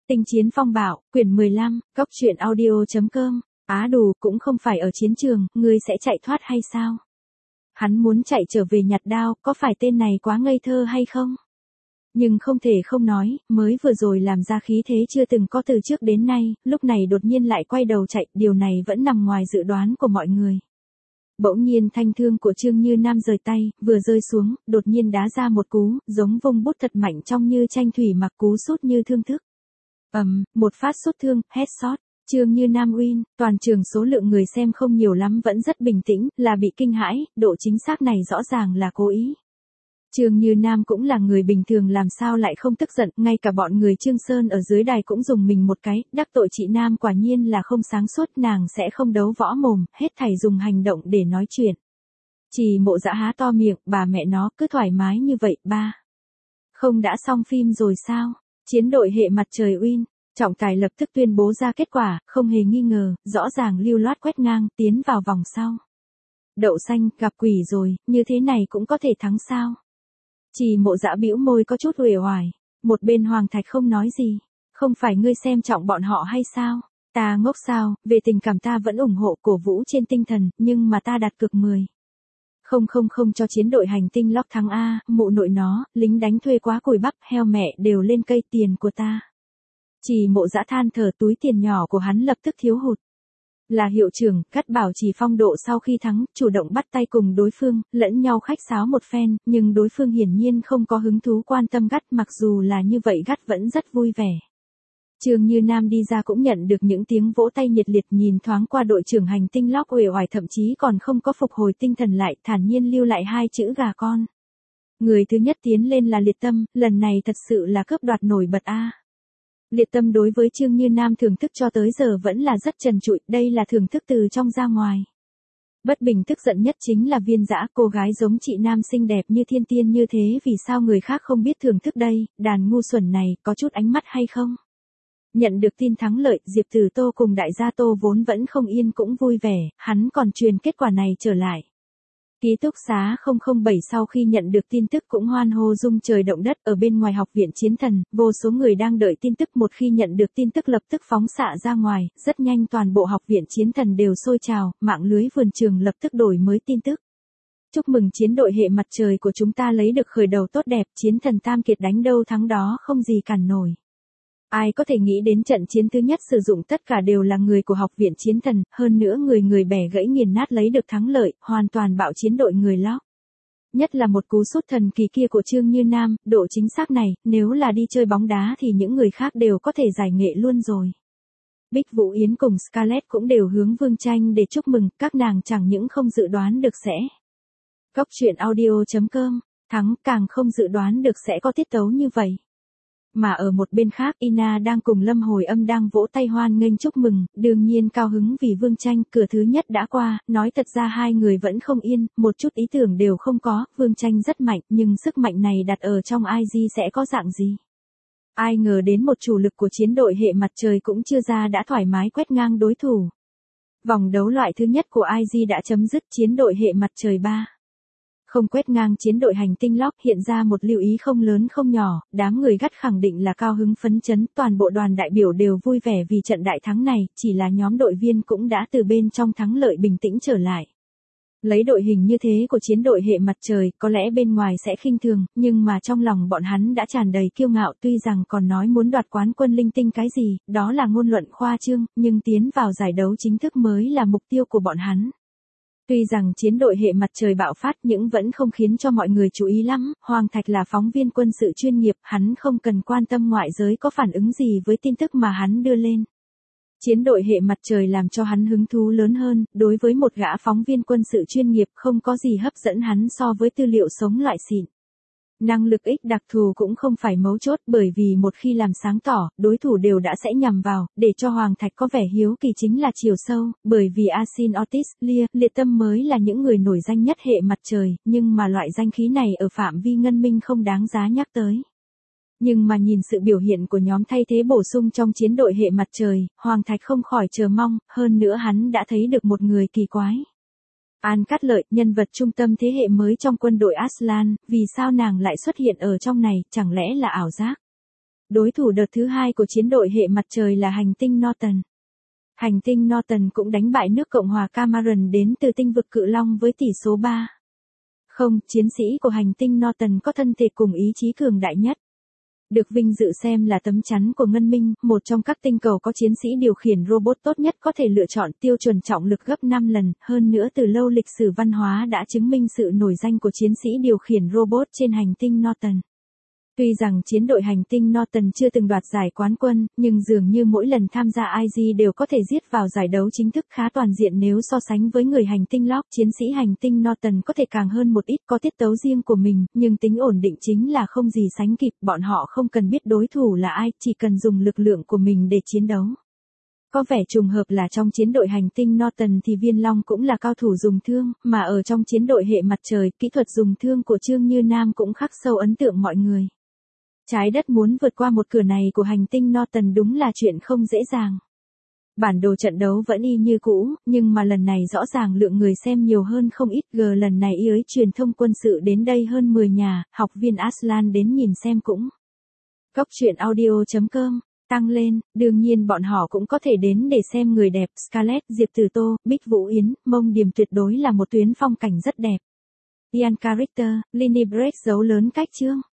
Tinh chiến phong bạo, quyển 15, Cốc truyện audio.com. Á đù, cũng không phải ở chiến trường, ngươi sẽ chạy thoát hay sao? Hắn muốn chạy trở về nhặt đao, có phải tên này quá ngây thơ hay không? Nhưng không thể không nói, mới vừa rồi làm ra khí thế chưa từng có từ trước đến nay, lúc này đột nhiên lại quay đầu chạy, điều này vẫn nằm ngoài dự đoán của mọi người. Bỗng nhiên thanh thương của Trương Như Nam rời tay, vừa rơi xuống, đột nhiên đá ra một cú, giống vung bút thật mạnh trong như tranh thủy mặc cú sút như thương thức. Một phát sút thương, headshot. Trương Như Nam win, toàn trường số lượng người xem không nhiều lắm vẫn rất bình tĩnh, là bị kinh hãi, độ chính xác này rõ ràng là cố ý. Trương Như Nam cũng là người bình thường làm sao lại không tức giận, ngay cả bọn người Trương Sơn ở dưới đài cũng dùng mình một cái, đắc tội chị Nam quả nhiên là không sáng suốt, nàng sẽ không đấu võ mồm, hết thảy dùng hành động để nói chuyện. Chỉ Mộ Dã há to miệng, bà mẹ nó cứ thoải mái như vậy, ba. Không đã xong phim rồi sao? Chiến đội hệ mặt trời win. Trọng tài lập tức tuyên bố ra kết quả, không hề nghi ngờ, rõ ràng lưu loát quét ngang, tiến vào vòng sau. Đậu xanh, gặp quỷ rồi, như thế này cũng có thể thắng sao? Chỉ Mộ Dã bĩu môi có chút uể oải. Một bên Hoàng Thạch không nói gì. Không phải ngươi xem trọng bọn họ hay sao? Ta ngốc sao, về tình cảm ta vẫn ủng hộ cổ vũ trên tinh thần, nhưng mà ta đặt cược 10. Không cho chiến đội hành tinh lóc thắng A, mụ nội nó, lính đánh thuê quá cùi bắp, heo mẹ đều lên cây tiền của ta. Chỉ Mộ Dã than thở, túi tiền nhỏ của hắn lập tức thiếu hụt. Là hiệu trưởng, Cát Bảo Trì phong độ sau khi thắng, chủ động bắt tay cùng đối phương, lẫn nhau khách sáo một phen, nhưng đối phương hiển nhiên không có hứng thú quan tâm Gắt, mặc dù là như vậy Gắt vẫn rất vui vẻ. Trương Như Nam đi ra cũng nhận được những tiếng vỗ tay nhiệt liệt, nhìn thoáng qua đội trưởng hành tinh lóc uể oải thậm chí còn không có phục hồi tinh thần lại, thản nhiên lưu lại 2 chữ gà con. Người thứ nhất tiến lên là Liệt Tâm, lần này thật sự là cướp đoạt nổi bật a. Liệt Tâm đối với Trương Như Nam thưởng thức cho tới giờ vẫn là rất trần trụi, đây là thưởng thức từ trong ra ngoài. Bất bình tức giận nhất chính là Viên Dã, cô gái giống chị Nam xinh đẹp như thiên tiên như thế vì sao người khác không biết thưởng thức đây, đàn ngu xuẩn này, có chút ánh mắt hay không? Nhận được tin thắng lợi, Diệp Tử Tô cùng đại gia Tô vốn vẫn không yên cũng vui vẻ, hắn còn truyền kết quả này trở lại. Ký túc xá 007 sau khi nhận được tin tức cũng hoan hô rung trời động đất, ở bên ngoài học viện chiến thần, vô số người đang đợi tin tức, một khi nhận được tin tức lập tức phóng xạ ra ngoài, rất nhanh toàn bộ học viện chiến thần đều sôi trào, mạng lưới vườn trường lập tức đổi mới tin tức. Chúc mừng chiến đội hệ mặt trời của chúng ta lấy được khởi đầu tốt đẹp, chiến thần tam kiệt đánh đâu thắng đó không gì cản nổi. Ai có thể nghĩ đến trận chiến thứ nhất sử dụng tất cả đều là người của học viện chiến thần, hơn nữa người bẻ gãy nghiền nát lấy được thắng lợi, hoàn toàn bạo chiến đội người lóc. Nhất là một cú sút thần kỳ kia của Trương Như Nam, độ chính xác này, nếu là đi chơi bóng đá thì những người khác đều có thể giải nghệ luôn rồi. Bích Vũ Yến cùng Scarlett cũng đều hướng Vương Tranh để chúc mừng, các nàng chẳng những không dự đoán được sẽ. Cốc truyện audio.com, thắng càng không dự đoán được sẽ có tiết tấu như vậy. Mà ở một bên khác, Ina đang cùng Lâm Hồi Âm đang vỗ tay hoan nghênh chúc mừng, đương nhiên cao hứng vì Vương Tranh, cửa thứ nhất đã qua, nói thật ra hai người vẫn không yên, một chút ý tưởng đều không có, Vương Tranh rất mạnh, nhưng sức mạnh này đặt ở trong IG sẽ có dạng gì? Ai ngờ đến một chủ lực của chiến đội hệ mặt trời cũng chưa ra đã thoải mái quét ngang đối thủ. Vòng đấu loại thứ nhất của IG đã chấm dứt, chiến đội hệ mặt trời 3. Không quét ngang chiến đội hành tinh lóc, hiện ra một lưu ý không lớn không nhỏ, đám người Gắt khẳng định là cao hứng phấn chấn, toàn bộ đoàn đại biểu đều vui vẻ vì trận đại thắng này, chỉ là nhóm đội viên cũng đã từ bên trong thắng lợi bình tĩnh trở lại. Lấy đội hình như thế của chiến đội hệ mặt trời, có lẽ bên ngoài sẽ khinh thường, nhưng mà trong lòng bọn hắn đã tràn đầy kiêu ngạo, tuy rằng còn nói muốn đoạt quán quân linh tinh cái gì, đó là ngôn luận khoa trương, nhưng tiến vào giải đấu chính thức mới là mục tiêu của bọn hắn. Tuy rằng chiến đội hệ mặt trời bạo phát nhưng vẫn không khiến cho mọi người chú ý lắm, Hoàng Thạch là phóng viên quân sự chuyên nghiệp, hắn không cần quan tâm ngoại giới có phản ứng gì với tin tức mà hắn đưa lên. Chiến đội hệ mặt trời làm cho hắn hứng thú lớn hơn, đối với một gã phóng viên quân sự chuyên nghiệp không có gì hấp dẫn hắn so với tư liệu sống loại xịn. Năng lực ích đặc thù cũng không phải mấu chốt, bởi vì một khi làm sáng tỏ, đối thủ đều đã sẽ nhằm vào, để cho Hoàng Thạch có vẻ hiếu kỳ chính là chiều sâu, bởi vì Asin Otis, Lia, Liệt Tâm mới là những người nổi danh nhất hệ mặt trời, nhưng mà loại danh khí này ở phạm vi ngân minh không đáng giá nhắc tới. Nhưng mà nhìn sự biểu hiện của nhóm thay thế bổ sung trong chiến đội hệ mặt trời, Hoàng Thạch không khỏi chờ mong, hơn nữa hắn đã thấy được một người kỳ quái. An Cát Lợi, nhân vật trung tâm thế hệ mới trong quân đội Aslan, vì sao nàng lại xuất hiện ở trong này, chẳng lẽ là ảo giác? Đối thủ đợt thứ 2 của chiến đội hệ mặt trời là hành tinh Norton. Hành tinh Norton cũng đánh bại nước Cộng hòa Cameroon đến từ tinh vực Cự Long với tỷ số 3-0. Chiến sĩ của hành tinh Norton có thân thể cùng ý chí cường đại nhất. Được vinh dự xem là tấm chắn của Ngân Minh, một trong các tinh cầu có chiến sĩ điều khiển robot tốt nhất có thể lựa chọn, tiêu chuẩn trọng lực gấp 5 lần, hơn nữa từ lâu lịch sử văn hóa đã chứng minh sự nổi danh của chiến sĩ điều khiển robot trên hành tinh Norton. Tuy rằng chiến đội hành tinh Norton chưa từng đoạt giải quán quân, nhưng dường như mỗi lần tham gia IG đều có thể giết vào giải đấu chính thức khá toàn diện nếu so sánh với người hành tinh Locke. Chiến sĩ hành tinh Norton có thể càng hơn một ít, có tiết tấu riêng của mình, nhưng tính ổn định chính là không gì sánh kịp. Bọn họ không cần biết đối thủ là ai, chỉ cần dùng lực lượng của mình để chiến đấu. Có vẻ trùng hợp là trong chiến đội hành tinh Norton thì Viên Long cũng là cao thủ dùng thương, mà ở trong chiến đội hệ mặt trời, kỹ thuật dùng thương của Trương Như Nam cũng khắc sâu ấn tượng mọi người. Trái đất muốn vượt qua một cửa này của hành tinh Norton đúng là chuyện không dễ dàng. Bản đồ trận đấu vẫn y như cũ, nhưng mà lần này rõ ràng lượng người xem nhiều hơn không ít. Lần này EA truyền thông quân sự đến đây hơn 10 nhà, học viên Aslan đến nhìn xem cũng. Cốc truyện audio.com, tăng lên, đương nhiên bọn họ cũng có thể đến để xem người đẹp, Scarlett, Diệp Từ Tô, Bích Vũ Yến, Mông Điềm tuyệt đối là một tuyến phong cảnh rất đẹp. Ian Character, Linny Break dấu lớn cách chương.